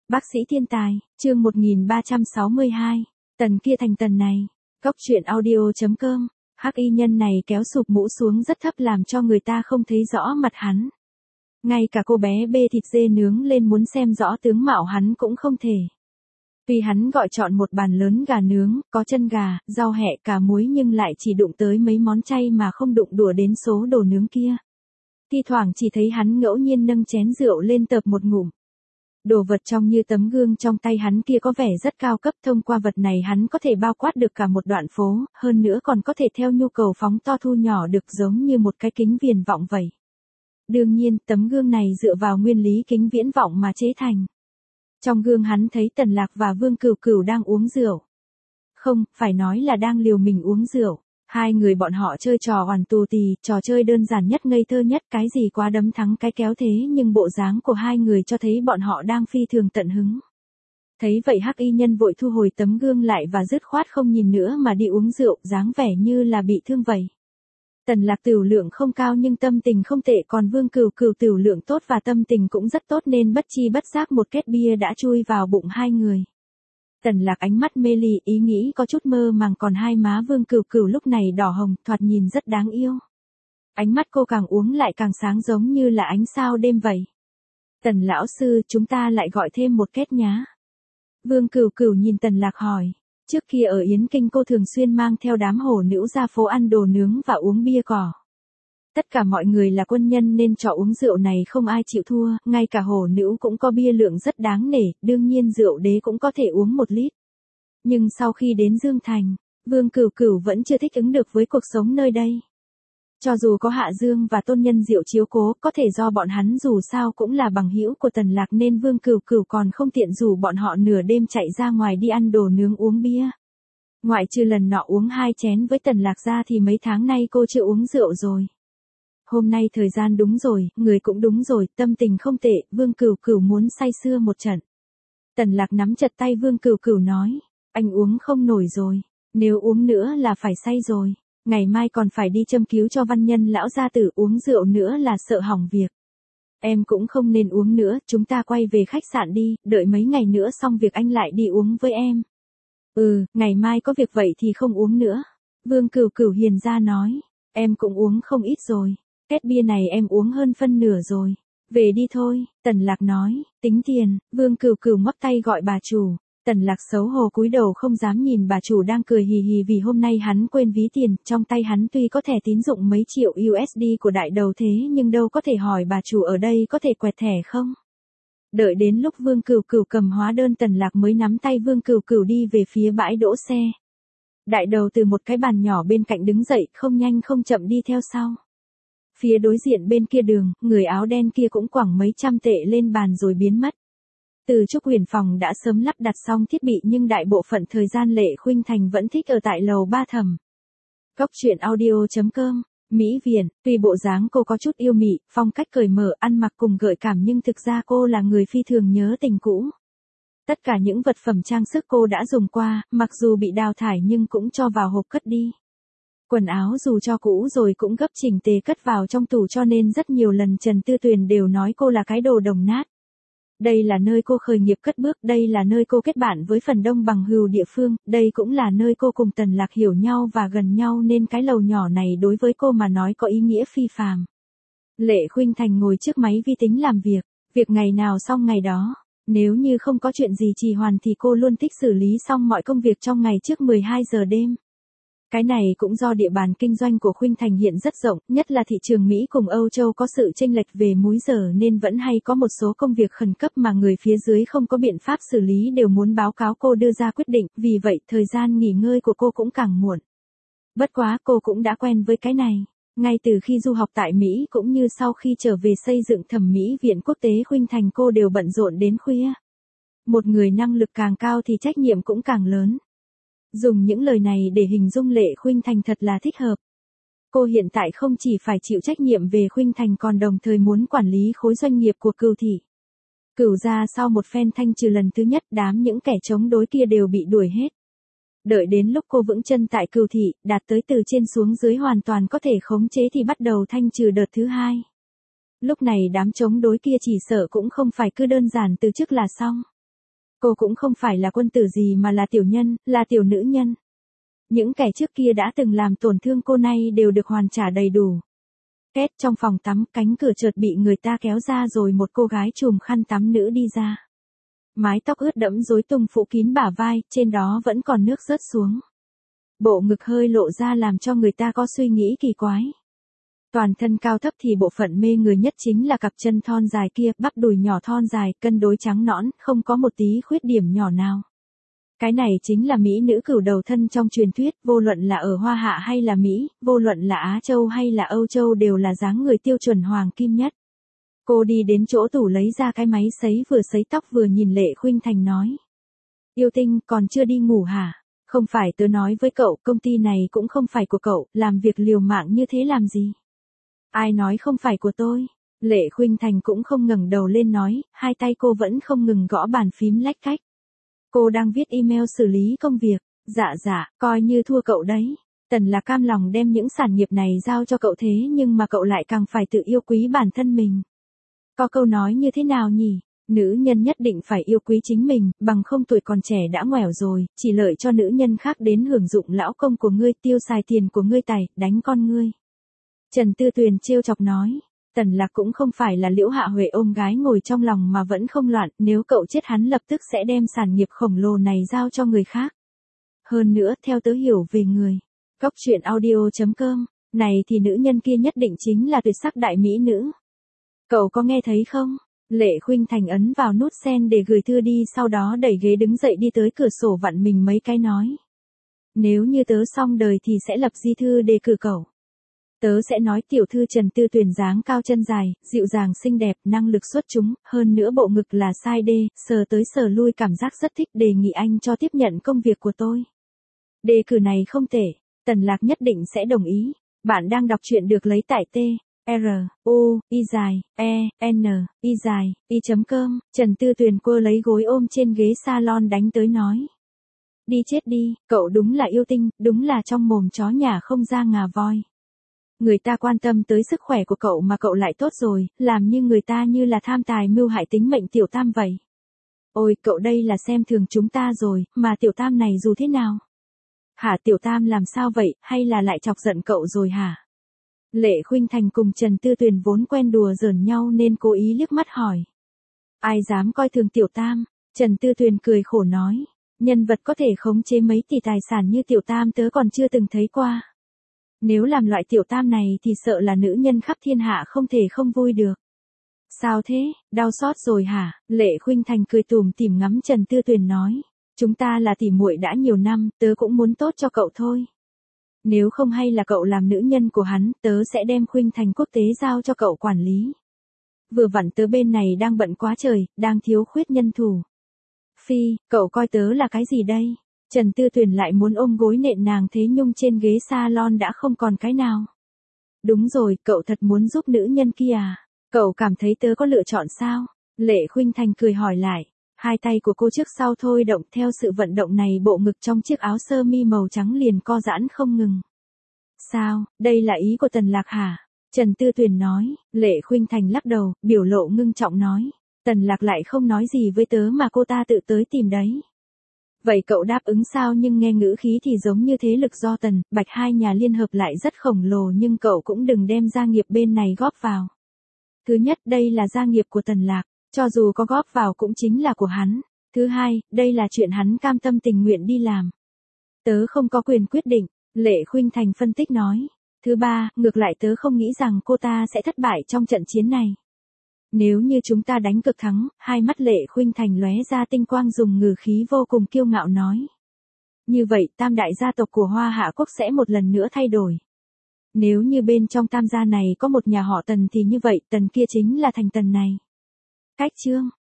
Bác sĩ thiên tài, chương 1362, tần kia thành tần này. Góc truyện audio.com, hắc y nhân này kéo sụp mũ xuống rất thấp làm cho người ta không thấy rõ mặt hắn. Ngay cả cô bé bê thịt dê nướng lên muốn xem rõ tướng mạo hắn cũng không thể. Tuy hắn gọi chọn một bàn lớn gà nướng, có chân gà, rau hẹ, cà muối nhưng lại chỉ đụng tới mấy món chay mà không đụng đùa đến số đồ nướng kia. Thi thoảng chỉ thấy hắn ngẫu nhiên nâng chén rượu lên tợp một ngụm. Đồ vật trông như tấm gương trong tay hắn kia có vẻ rất cao cấp, thông qua vật này hắn có thể bao quát được cả một đoạn phố, hơn nữa còn có thể theo nhu cầu phóng to thu nhỏ được giống như một cái kính viễn vọng vậy. Đương nhiên, tấm gương này dựa vào nguyên lý kính viễn vọng mà chế thành. Trong gương hắn thấy Tần Lạc và Vương Cửu Cửu đang uống rượu. Không, phải nói là đang liều mình uống rượu. Hai người bọn họ chơi trò oằn tù tì, trò chơi đơn giản nhất ngây thơ nhất, cái gì quá đấm thắng cái kéo thế, nhưng bộ dáng của hai người cho thấy bọn họ đang phi thường tận hứng. Thấy vậy hắc y nhân vội thu hồi tấm gương lại và dứt khoát không nhìn nữa mà đi uống rượu, dáng vẻ như là bị thương vậy. Tần Lạc tửu lượng không cao nhưng tâm tình không tệ, còn Vương Cửu Cửu tửu lượng tốt và tâm tình cũng rất tốt nên bất chi bất giác một két bia đã chui vào bụng hai người. Tần Lạc ánh mắt mê ly, ý nghĩ có chút mơ màng, còn hai má Vương Cửu Cửu lúc này đỏ hồng, thoạt nhìn rất đáng yêu. Ánh mắt cô càng uống lại càng sáng giống như là ánh sao đêm vậy. Tần lão sư, chúng ta lại gọi thêm một két nhá. Vương Cửu Cửu nhìn Tần Lạc hỏi. Trước kia ở Yến Kinh cô thường xuyên mang theo đám hổ nữ ra phố ăn đồ nướng và uống bia cỏ. Tất cả mọi người là quân nhân nên trò uống rượu này không ai chịu thua, ngay cả hổ nữ cũng có bia lượng rất đáng nể, đương nhiên rượu đế cũng có thể uống 1 lít. Nhưng sau khi đến Dương Thành, Vương Cửu Cửu vẫn chưa thích ứng được với cuộc sống nơi đây. Cho dù có Hạ Dương và Tôn Nhân Diệu chiếu cố, có thể do bọn hắn dù sao cũng là bằng hữu của Tần Lạc nên Vương Cửu Cửu còn không tiện rủ bọn họ nửa đêm chạy ra ngoài đi ăn đồ nướng uống bia. Ngoại trừ lần nọ uống 2 chén với Tần Lạc ra thì mấy tháng nay cô chưa uống rượu rồi. Hôm nay thời gian đúng rồi, người cũng đúng rồi, tâm tình không tệ, Vương Cửu Cửu muốn say sưa một trận. Tần Lạc nắm chặt tay Vương Cửu Cửu nói, anh uống không nổi rồi, nếu uống nữa là phải say rồi, ngày mai còn phải đi châm cứu cho văn nhân lão gia tử, uống rượu nữa là sợ hỏng việc. Em cũng không nên uống nữa, chúng ta quay về khách sạn đi, đợi mấy ngày nữa xong việc anh lại đi uống với em. Ngày mai có việc vậy thì không uống nữa. Vương Cửu Cửu hiền ra nói, em cũng uống không ít rồi. Két bia này em uống hơn phân nửa rồi. Về đi thôi, Tần Lạc nói, tính tiền. Vương Cửu Cửu ngoắc tay gọi bà chủ. Tần Lạc xấu hổ cúi đầu không dám nhìn bà chủ đang cười hì hì vì hôm nay hắn quên ví tiền, trong tay hắn tuy có thẻ tín dụng mấy triệu USD của đại đầu thế nhưng đâu có thể hỏi bà chủ ở đây có thể quẹt thẻ không. Đợi đến lúc Vương Cửu Cửu cầm hóa đơn, Tần Lạc mới nắm tay Vương Cửu Cửu đi về phía bãi đỗ xe. Đại đầu từ một cái bàn nhỏ bên cạnh đứng dậy, không nhanh không chậm đi theo sau. Phía đối diện bên kia đường, người áo đen kia cũng quẳng mấy trăm tệ lên bàn rồi biến mất. Từ Trúc Huyền phòng đã sớm lắp đặt xong thiết bị nhưng đại bộ phận thời gian Lệ Khuynh Thành vẫn thích ở tại lầu 3 thầm. Góc truyện audio.com, Mỹ Viện, tuy bộ dáng cô có chút yêu mị, phong cách cởi mở, ăn mặc cùng gợi cảm nhưng thực ra cô là người phi thường nhớ tình cũ. Tất cả những vật phẩm trang sức cô đã dùng qua, mặc dù bị đào thải nhưng cũng cho vào hộp cất đi. Quần áo dù cho cũ rồi cũng gấp chỉnh tề cất vào trong tủ cho nên rất nhiều lần Trần Tư Tuyền đều nói cô là cái đồ đồng nát. Đây là nơi cô khởi nghiệp cất bước, đây là nơi cô kết bạn với phần đông bằng hữu địa phương, đây cũng là nơi cô cùng Tần Lạc hiểu nhau và gần nhau nên cái lầu nhỏ này đối với cô mà nói có ý nghĩa phi phàm. Lệ Khuynh Thành ngồi trước máy vi tính làm việc ngày nào xong ngày đó. Nếu như không có chuyện gì trì hoãn thì cô luôn thích xử lý xong mọi công việc trong ngày trước 12 giờ đêm. Cái này cũng do địa bàn kinh doanh của Khuynh Thành hiện rất rộng, nhất là thị trường Mỹ cùng Âu Châu có sự chênh lệch về múi giờ nên vẫn hay có một số công việc khẩn cấp mà người phía dưới không có biện pháp xử lý đều muốn báo cáo cô đưa ra quyết định, vì vậy thời gian nghỉ ngơi của cô cũng càng muộn. Bất quá cô cũng đã quen với cái này. Ngay từ khi du học tại Mỹ cũng như sau khi trở về xây dựng Thẩm Mỹ Viện Quốc tế Khuynh Thành cô đều bận rộn đến khuya. Một người năng lực càng cao thì trách nhiệm cũng càng lớn. Dùng những lời này để hình dung Lệ Khuynh Thành thật là thích hợp. Cô hiện tại không chỉ phải chịu trách nhiệm về Khuynh Thành còn đồng thời muốn quản lý khối doanh nghiệp của Cửu thị. Cửu gia sau một phen thanh trừ lần thứ nhất, đám những kẻ chống đối kia đều bị đuổi hết. Đợi đến lúc cô vững chân tại Cửu thị, đạt tới từ trên xuống dưới hoàn toàn có thể khống chế thì bắt đầu thanh trừ đợt thứ 2. Lúc này đám chống đối kia chỉ sợ cũng không phải cứ đơn giản từ chức là xong. Cô cũng không phải là quân tử gì mà là tiểu nhân, là tiểu nữ nhân. Những kẻ trước kia đã từng làm tổn thương cô nay đều được hoàn trả đầy đủ. Két, trong phòng tắm, cánh cửa chợt bị người ta kéo ra rồi một cô gái trùm khăn tắm nữ đi ra. Mái tóc ướt đẫm rối tung phủ kín bả vai, trên đó vẫn còn nước rớt xuống. Bộ ngực hơi lộ ra làm cho người ta có suy nghĩ kỳ quái. Toàn thân cao thấp thì bộ phận mê người nhất chính là cặp chân thon dài kia, bắp đùi nhỏ thon dài, cân đối trắng nõn, không có một tí khuyết điểm nhỏ nào. Cái này chính là mỹ nữ cửu đầu thân trong truyền thuyết, vô luận là ở Hoa Hạ hay là Mỹ, vô luận là Á Châu hay là Âu Châu đều là dáng người tiêu chuẩn hoàng kim nhất. Cô đi đến chỗ tủ lấy ra cái máy sấy vừa sấy tóc vừa nhìn Lệ Khuynh Thành nói. Yêu Tinh, còn chưa đi ngủ hả? Không phải tớ nói với cậu, công ty này cũng không phải của cậu, làm việc liều mạng như thế làm gì? Ai nói không phải của tôi? Lệ Khuynh Thành cũng không ngẩng đầu lên nói, hai tay cô vẫn không ngừng gõ bàn phím lách cách. Cô đang viết email xử lý công việc. Dạ, coi như thua cậu đấy. Tần Lạc cam lòng đem những sản nghiệp này giao cho cậu thế nhưng mà cậu lại càng phải tự yêu quý bản thân mình. Có câu nói như thế nào nhỉ? Nữ nhân nhất định phải yêu quý chính mình, bằng không tuổi còn trẻ đã ngoẻo rồi, chỉ lợi cho nữ nhân khác đến hưởng dụng lão công của ngươi, tiêu xài tiền của ngươi, tày, đánh con ngươi. Trần Tư Tuyền trêu chọc nói. Tần Lạc cũng không phải là Liễu Hạ Huệ ôm gái ngồi trong lòng mà vẫn không loạn, nếu cậu chết hắn lập tức sẽ đem sản nghiệp khổng lồ này giao cho người khác. Hơn nữa, theo tớ hiểu về người. Góc truyện audio.com, này thì nữ nhân kia nhất định chính là tuyệt sắc đại mỹ nữ. Cậu có nghe thấy không? Lệ Khuynh Thành ấn vào nút send để gửi thư đi, sau đó đẩy ghế đứng dậy đi tới cửa sổ vặn mình mấy cái nói. Nếu như tớ xong đời thì sẽ lập di thư đề cử cậu. Tớ sẽ nói tiểu thư Trần Tư Tuyền dáng cao chân dài, dịu dàng xinh đẹp, năng lực xuất chúng, hơn nữa bộ ngực là size D, sờ tới sờ lui cảm giác rất thích, đề nghị anh cho tiếp nhận công việc của tôi. Đề cử này không tệ, Tần Lạc nhất định sẽ đồng ý. Bạn đang đọc truyện được lấy tại truy.com. Trần Tư Tuyền quơ lấy gối ôm trên ghế salon đánh tới nói. Đi chết đi, cậu đúng là yêu tinh, đúng là trong mồm chó nhà không ra ngà voi. Người ta quan tâm tới sức khỏe của cậu mà cậu lại tốt rồi, làm như người ta như là tham tài mưu hại tính mệnh tiểu tam vậy. Ôi, cậu đây là xem thường chúng ta rồi, mà tiểu tam này dù thế nào? Hả, tiểu tam làm sao vậy, hay là lại chọc giận cậu rồi hả? Lệ Khuynh Thành cùng Trần Tư Tuyền vốn quen đùa giỡn nhau nên cố ý liếc mắt hỏi. Ai dám coi thường tiểu tam? Trần Tư Tuyền cười khổ nói. Nhân vật có thể khống chế mấy tỷ tài sản như tiểu tam tớ còn chưa từng thấy qua. Nếu làm loại tiểu tam này thì sợ là nữ nhân khắp thiên hạ không thể không vui được. Sao thế, đau xót rồi hả? Lệ Khuynh Thành cười tủm tỉm ngắm Trần Tư Tuyền nói. Chúng ta là tỉ muội đã nhiều năm, tớ cũng muốn tốt cho cậu thôi. Nếu không hay là cậu làm nữ nhân của hắn, tớ sẽ đem Khuynh Thành quốc tế giao cho cậu quản lý. Vừa vặn tớ bên này đang bận quá trời, đang thiếu khuyết nhân thủ. Phi, cậu coi tớ là cái gì đây? Trần Tư Tuyền lại muốn ôm gối nện nàng thế nhưng trên ghế salon đã không còn cái nào. Đúng rồi, cậu thật muốn giúp nữ nhân kia à? Cậu cảm thấy tớ có lựa chọn sao? Lệ Khuynh Thành cười hỏi lại. Hai tay của cô trước sau thôi động, theo sự vận động này bộ ngực trong chiếc áo sơ mi màu trắng liền co giãn không ngừng. Sao, đây là ý của Tần Lạc hả? Trần Tư Tuyền nói. Lệ Khuynh Thành lắc đầu, biểu lộ ngưng trọng nói. Tần Lạc lại không nói gì với tớ mà cô ta tự tới tìm đấy. Vậy cậu đáp ứng sao? Nhưng nghe ngữ khí thì giống như thế lực do Tần, Bạch hai nhà liên hợp lại rất khổng lồ, nhưng cậu cũng đừng đem gia nghiệp bên này góp vào. Thứ nhất, đây là gia nghiệp của Tần Lạc, cho dù có góp vào cũng chính là của hắn. Thứ hai, đây là chuyện hắn cam tâm tình nguyện đi làm. Tớ không có quyền quyết định, Lệ Khuynh Thành phân tích nói. Thứ ba, ngược lại tớ không nghĩ rằng cô ta sẽ thất bại trong trận chiến này. Nếu như chúng ta đánh cực thắng, hai mắt Lệ Khuynh Thành lóe ra tinh quang, dùng ngữ khí vô cùng kiêu ngạo nói. Như vậy, tam đại gia tộc của Hoa Hạ Quốc sẽ một lần nữa thay đổi. Nếu như bên trong tam gia này có một nhà họ Tần thì như vậy, Tần kia chính là thành Tần này. Cách chương